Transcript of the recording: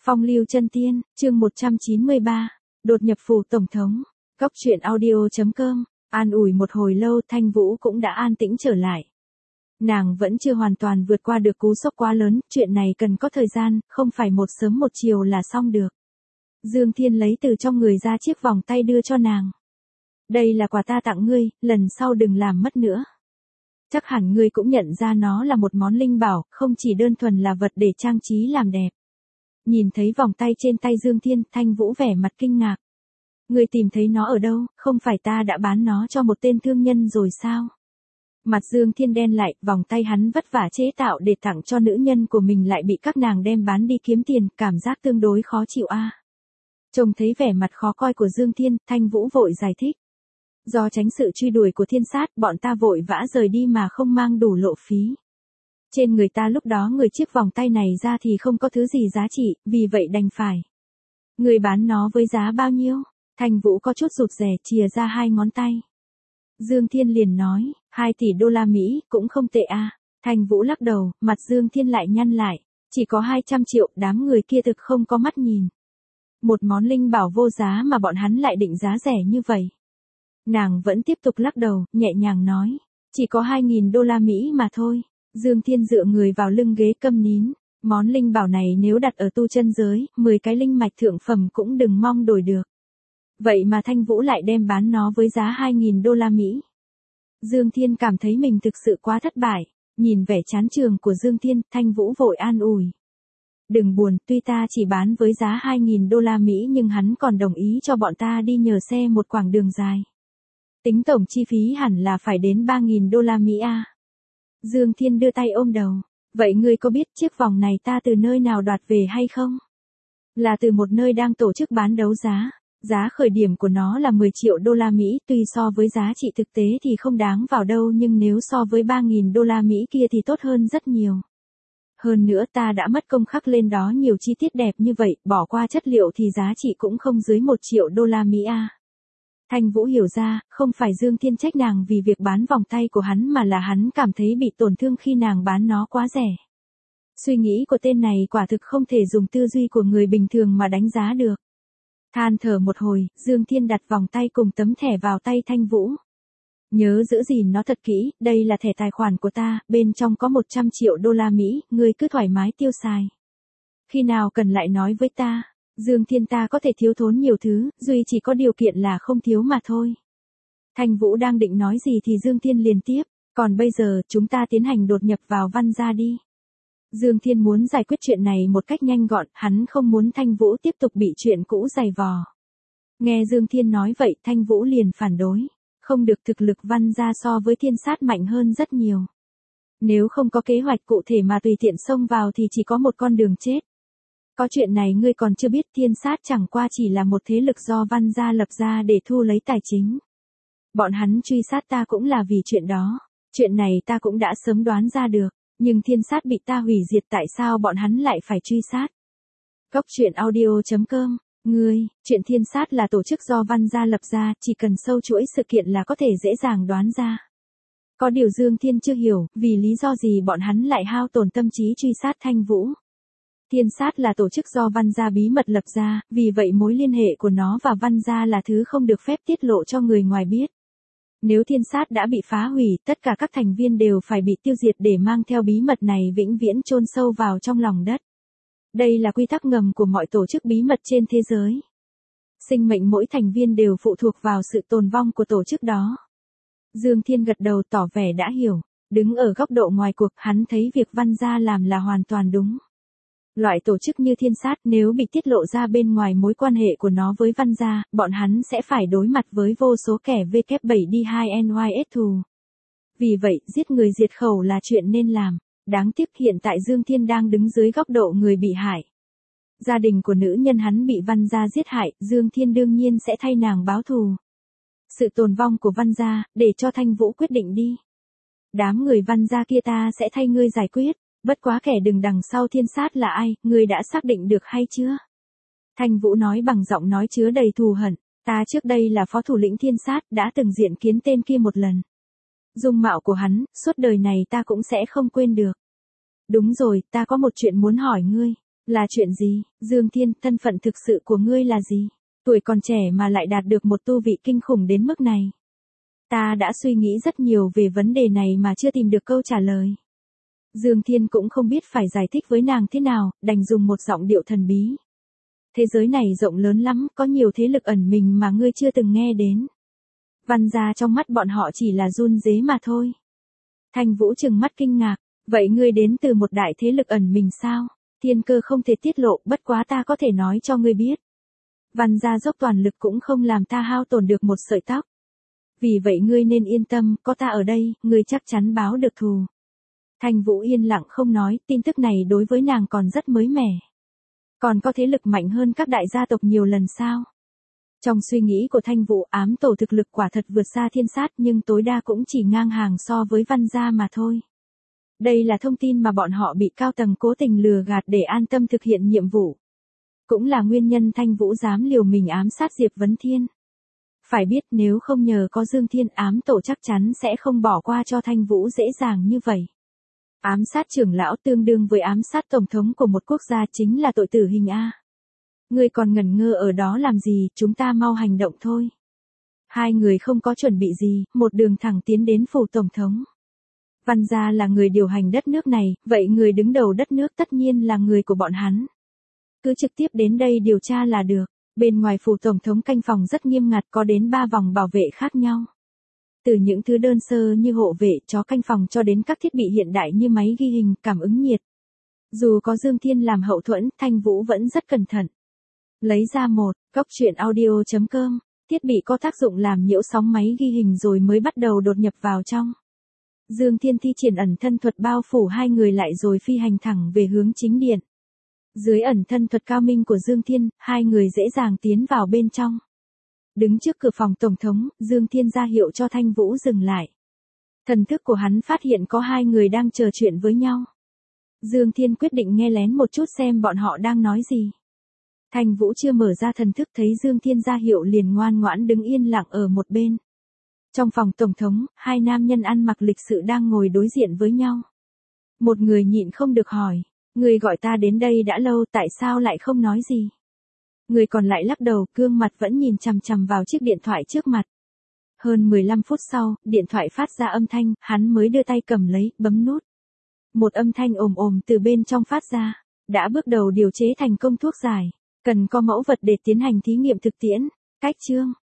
Phong lưu chân tiên, chương 193, đột nhập phủ tổng thống. Góc truyện audio.com, an ủi một hồi lâu Thanh Vũ cũng đã an tĩnh trở lại. Nàng vẫn chưa hoàn toàn vượt qua được cú sốc quá lớn, chuyện này cần có thời gian, không phải một sớm một chiều là xong được. Dương Thiên lấy từ trong người ra chiếc vòng tay đưa cho nàng. Đây là quà ta tặng ngươi, lần sau đừng làm mất nữa. Chắc hẳn ngươi cũng nhận ra nó là một món linh bảo, không chỉ đơn thuần là vật để trang trí làm đẹp. Nhìn thấy vòng tay trên tay Dương Thiên, Thanh Vũ vẻ mặt kinh ngạc. Ngươi tìm thấy nó ở đâu, không phải ta đã bán nó cho một tên thương nhân rồi sao? Mặt Dương Thiên đen lại, vòng tay hắn vất vả chế tạo để tặng cho nữ nhân của mình lại bị các nàng đem bán đi kiếm tiền, cảm giác tương đối khó chịu a. Trông thấy vẻ mặt khó coi của Dương Thiên, Thanh Vũ vội giải thích. Do tránh sự truy đuổi của thiên sát, bọn ta vội vã rời đi mà không mang đủ lộ phí. Trên người ta lúc đó người chiếc vòng tay này ra thì không có thứ gì giá trị, vì vậy đành phải. Người bán nó với giá bao nhiêu? Thanh Vũ có chút rụt rè, chìa ra 2 ngón tay. Dương Thiên liền nói, 2 tỷ đô la Mỹ, cũng không tệ a. Thanh Vũ lắc đầu, mặt Dương Thiên lại nhăn lại. Chỉ có 200 triệu, đám người kia thực không có mắt nhìn. Một món linh bảo vô giá mà bọn hắn lại định giá rẻ như vậy. Nàng vẫn tiếp tục lắc đầu, nhẹ nhàng nói. Chỉ có 2.000 đô la Mỹ mà thôi. Dương Thiên dựa người vào lưng ghế câm nín. Món linh bảo này nếu đặt ở tu chân giới, 10 cái linh mạch thượng phẩm cũng đừng mong đổi được. Vậy mà Thanh Vũ lại đem bán nó với giá 2.000 đô la Mỹ. Dương Thiên cảm thấy mình thực sự quá thất bại. Nhìn vẻ chán trường của Dương Thiên, Thanh Vũ vội an ủi. Đừng buồn, tuy ta chỉ bán với giá 2.000 đô la Mỹ nhưng hắn còn đồng ý cho bọn ta đi nhờ xe một quãng đường dài. Tính tổng chi phí hẳn là phải đến 3.000 đô la Mỹ a. Dương Thiên đưa tay ôm đầu. Vậy ngươi có biết chiếc vòng này ta từ nơi nào đoạt về hay không? Là từ một nơi đang tổ chức bán đấu giá. Giá khởi điểm của nó là 10 triệu đô la Mỹ, tuy so với giá trị thực tế thì không đáng vào đâu nhưng nếu so với 3.000 đô la Mỹ kia thì tốt hơn rất nhiều. Hơn nữa ta đã mất công khắc lên đó nhiều chi tiết đẹp như vậy, bỏ qua chất liệu thì giá trị cũng không dưới 1 triệu đô la Mỹ a. Thanh Vũ hiểu ra, không phải Dương Thiên trách nàng vì việc bán vòng tay của hắn mà là hắn cảm thấy bị tổn thương khi nàng bán nó quá rẻ. Suy nghĩ của tên này quả thực không thể dùng tư duy của người bình thường mà đánh giá được. Than thở một hồi, Dương Thiên đặt vòng tay cùng tấm thẻ vào tay Thanh Vũ. Nhớ giữ gìn nó thật kỹ, đây là thẻ tài khoản của ta, bên trong có 100 triệu đô la Mỹ, ngươi cứ thoải mái tiêu xài. Khi nào cần lại nói với ta. Dương Thiên ta có thể thiếu thốn nhiều thứ, duy chỉ có điều kiện là không thiếu mà thôi. Thanh Vũ đang định nói gì thì Dương Thiên liền tiếp, còn bây giờ chúng ta tiến hành đột nhập vào Văn gia đi. Dương Thiên muốn giải quyết chuyện này một cách nhanh gọn, hắn không muốn Thanh Vũ tiếp tục bị chuyện cũ giày vò. Nghe Dương Thiên nói vậy Thanh Vũ liền phản đối, không được, thực lực Văn gia so với thiên sát mạnh hơn rất nhiều. Nếu không có kế hoạch cụ thể mà tùy tiện xông vào thì chỉ có một con đường chết. Có chuyện này ngươi còn chưa biết, thiên sát chẳng qua chỉ là một thế lực do Văn gia lập ra để thu lấy tài chính. Bọn hắn truy sát ta cũng là vì chuyện đó. Chuyện này ta cũng đã sớm đoán ra được, nhưng thiên sát bị ta hủy diệt tại sao bọn hắn lại phải truy sát? Góc truyện audio.com, chuyện thiên sát là tổ chức do Văn gia lập ra, chỉ cần sâu chuỗi sự kiện là có thể dễ dàng đoán ra. Có điều Dương Thiên chưa hiểu, vì lý do gì bọn hắn lại hao tổn tâm trí truy sát Thanh Vũ. Thiên sát là tổ chức do Văn gia bí mật lập ra, vì vậy mối liên hệ của nó và Văn gia là thứ không được phép tiết lộ cho người ngoài biết. Nếu thiên sát đã bị phá hủy, tất cả các thành viên đều phải bị tiêu diệt để mang theo bí mật này vĩnh viễn chôn sâu vào trong lòng đất. Đây là quy tắc ngầm của mọi tổ chức bí mật trên thế giới. Sinh mệnh mỗi thành viên đều phụ thuộc vào sự tồn vong của tổ chức đó. Dương Thiên gật đầu tỏ vẻ đã hiểu, đứng ở góc độ ngoài cuộc hắn thấy việc Văn gia làm là hoàn toàn đúng. Loại tổ chức như thiên sát nếu bị tiết lộ ra bên ngoài mối quan hệ của nó với Văn gia, bọn hắn sẽ phải đối mặt với vô số kẻ W7D2NYS thù. Vì vậy, giết người diệt khẩu là chuyện nên làm. Đáng tiếc hiện tại Dương Thiên đang đứng dưới góc độ người bị hại. Gia đình của nữ nhân hắn bị Văn gia giết hại, Dương Thiên đương nhiên sẽ thay nàng báo thù. Sự tồn vong của Văn gia, để cho Thanh Vũ quyết định đi. Đám người Văn gia kia ta sẽ thay ngươi giải quyết. Bất quá kẻ đừng đằng sau thiên sát là ai, ngươi đã xác định được hay chưa? Thanh Vũ nói bằng giọng nói chứa đầy thù hận, ta trước đây là phó thủ lĩnh thiên sát, đã từng diện kiến tên kia một lần. Dung mạo của hắn, suốt đời này ta cũng sẽ không quên được. Đúng rồi, ta có một chuyện muốn hỏi ngươi. Là chuyện gì, Dương Thiên, thân phận thực sự của ngươi là gì? Tuổi còn trẻ mà lại đạt được một tu vị kinh khủng đến mức này. Ta đã suy nghĩ rất nhiều về vấn đề này mà chưa tìm được câu trả lời. Dương Thiên cũng không biết phải giải thích với nàng thế nào, đành dùng một giọng điệu thần bí. Thế giới này rộng lớn lắm, có nhiều thế lực ẩn mình mà ngươi chưa từng nghe đến. Văn gia trong mắt bọn họ chỉ là run rế mà thôi. Thanh Vũ trừng mắt kinh ngạc, vậy ngươi đến từ một đại thế lực ẩn mình sao? Thiên cơ không thể tiết lộ, bất quá ta có thể nói cho ngươi biết. Văn gia dốc toàn lực cũng không làm ta hao tổn được một sợi tóc. Vì vậy ngươi nên yên tâm, có ta ở đây, ngươi chắc chắn báo được thù. Thanh Vũ yên lặng không nói, tin tức này đối với nàng còn rất mới mẻ. Còn có thế lực mạnh hơn các đại gia tộc nhiều lần sao? Trong suy nghĩ của Thanh Vũ, ám tổ thực lực quả thật vượt xa thiên sát nhưng tối đa cũng chỉ ngang hàng so với Văn gia mà thôi. Đây là thông tin mà bọn họ bị cao tầng cố tình lừa gạt để an tâm thực hiện nhiệm vụ. Cũng là nguyên nhân Thanh Vũ dám liều mình ám sát Diệp Vấn Thiên. Phải biết nếu không nhờ có Dương Thiên, ám tổ chắc chắn sẽ không bỏ qua cho Thanh Vũ dễ dàng như vậy. Ám sát trưởng lão tương đương với ám sát tổng thống của một quốc gia, chính là tội tử hình A. Ngươi còn ngẩn ngơ ở đó làm gì, chúng ta mau hành động thôi. Hai người không có chuẩn bị gì, một đường thẳng tiến đến phủ tổng thống. Văn gia là người điều hành đất nước này, vậy người đứng đầu đất nước tất nhiên là người của bọn hắn. Cứ trực tiếp đến đây điều tra là được. Bên ngoài phủ tổng thống canh phòng rất nghiêm ngặt, có đến 3 vòng bảo vệ khác nhau. Từ những thứ đơn sơ như hộ vệ, chó canh phòng cho đến các thiết bị hiện đại như máy ghi hình, cảm ứng nhiệt. Dù có Dương Thiên làm hậu thuẫn, Thanh Vũ vẫn rất cẩn thận. Lấy ra một, góc truyện audio.com, thiết bị có tác dụng làm nhiễu sóng máy ghi hình rồi mới bắt đầu đột nhập vào trong. Dương Thiên thi triển ẩn thân thuật bao phủ hai người lại rồi phi hành thẳng về hướng chính điện. Dưới ẩn thân thuật cao minh của Dương Thiên, hai người dễ dàng tiến vào bên trong. Đứng trước cửa phòng tổng thống, Dương Thiên ra hiệu cho Thanh Vũ dừng lại. Thần thức của hắn phát hiện có hai người đang trò chuyện với nhau. Dương Thiên quyết định nghe lén một chút xem bọn họ đang nói gì. Thanh Vũ chưa mở ra thần thức thấy Dương Thiên ra hiệu liền ngoan ngoãn đứng yên lặng ở một bên. Trong phòng tổng thống, hai nam nhân ăn mặc lịch sự đang ngồi đối diện với nhau. Một người nhịn không được hỏi, người gọi ta đến đây đã lâu tại sao lại không nói gì? Người còn lại lắc đầu, gương mặt vẫn nhìn chằm chằm vào chiếc điện thoại trước mặt. Hơn 15 phút sau, điện thoại phát ra âm thanh, hắn mới đưa tay cầm lấy, bấm nút. Một âm thanh ồm ồm từ bên trong phát ra, đã bước đầu điều chế thành công thuốc giải, cần có mẫu vật để tiến hành thí nghiệm thực tiễn. Cách chương